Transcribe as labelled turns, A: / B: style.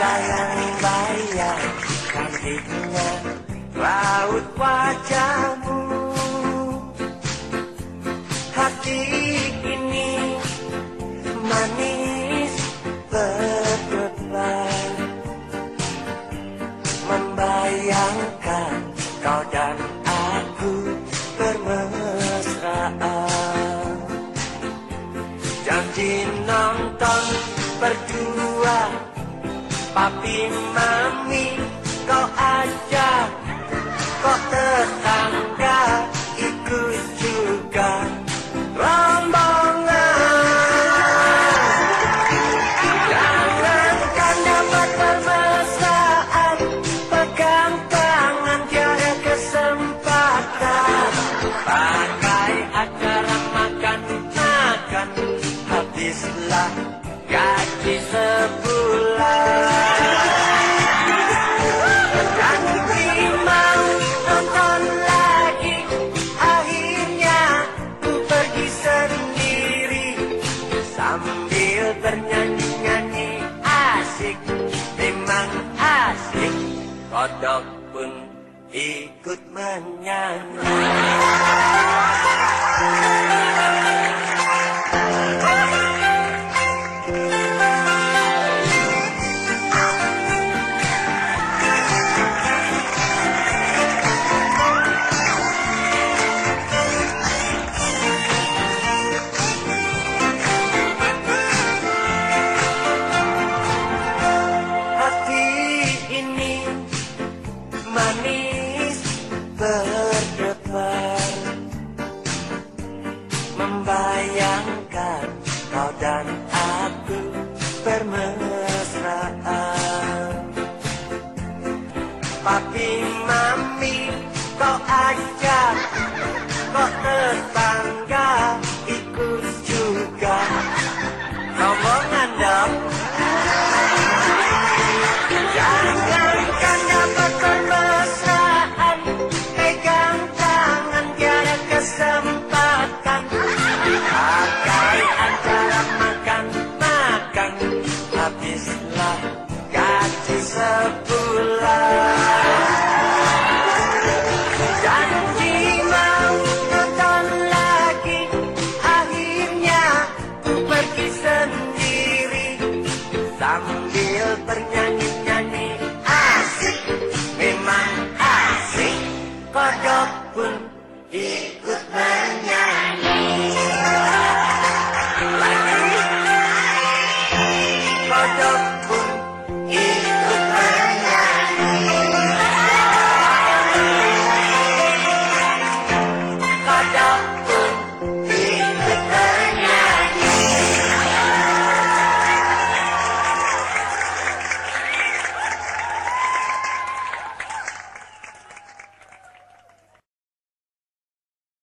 A: Bayang-bayang cantiknya raut wajahmu. Hati ini manis berdebar, membayangkan kau dan aku bermesraan. Janji nonton berdua, papi mami kau ajak, kok tetangga ikut juga rombongan. Jangankan dapat bermesraan, pegang tangan tiada kesempatan. Pakai acara makan-makan, habislah gaji sebulan. Janji mau nonton lagi, akhirnya ku pergi sendiri. Sambil bernyanyi-nyanyi asik, memang asik, kodok pun ikut menyanyi. Manis berdebar, membayangkan kau dan aku bermesraan. Papi mami kau ajak, kok tetangga ikut juga rombongan dong. Jangankan dapat bermesraan, pegang tangan tiada kesempatan. Pakai acara makan-makan, habislah gaji sebulan.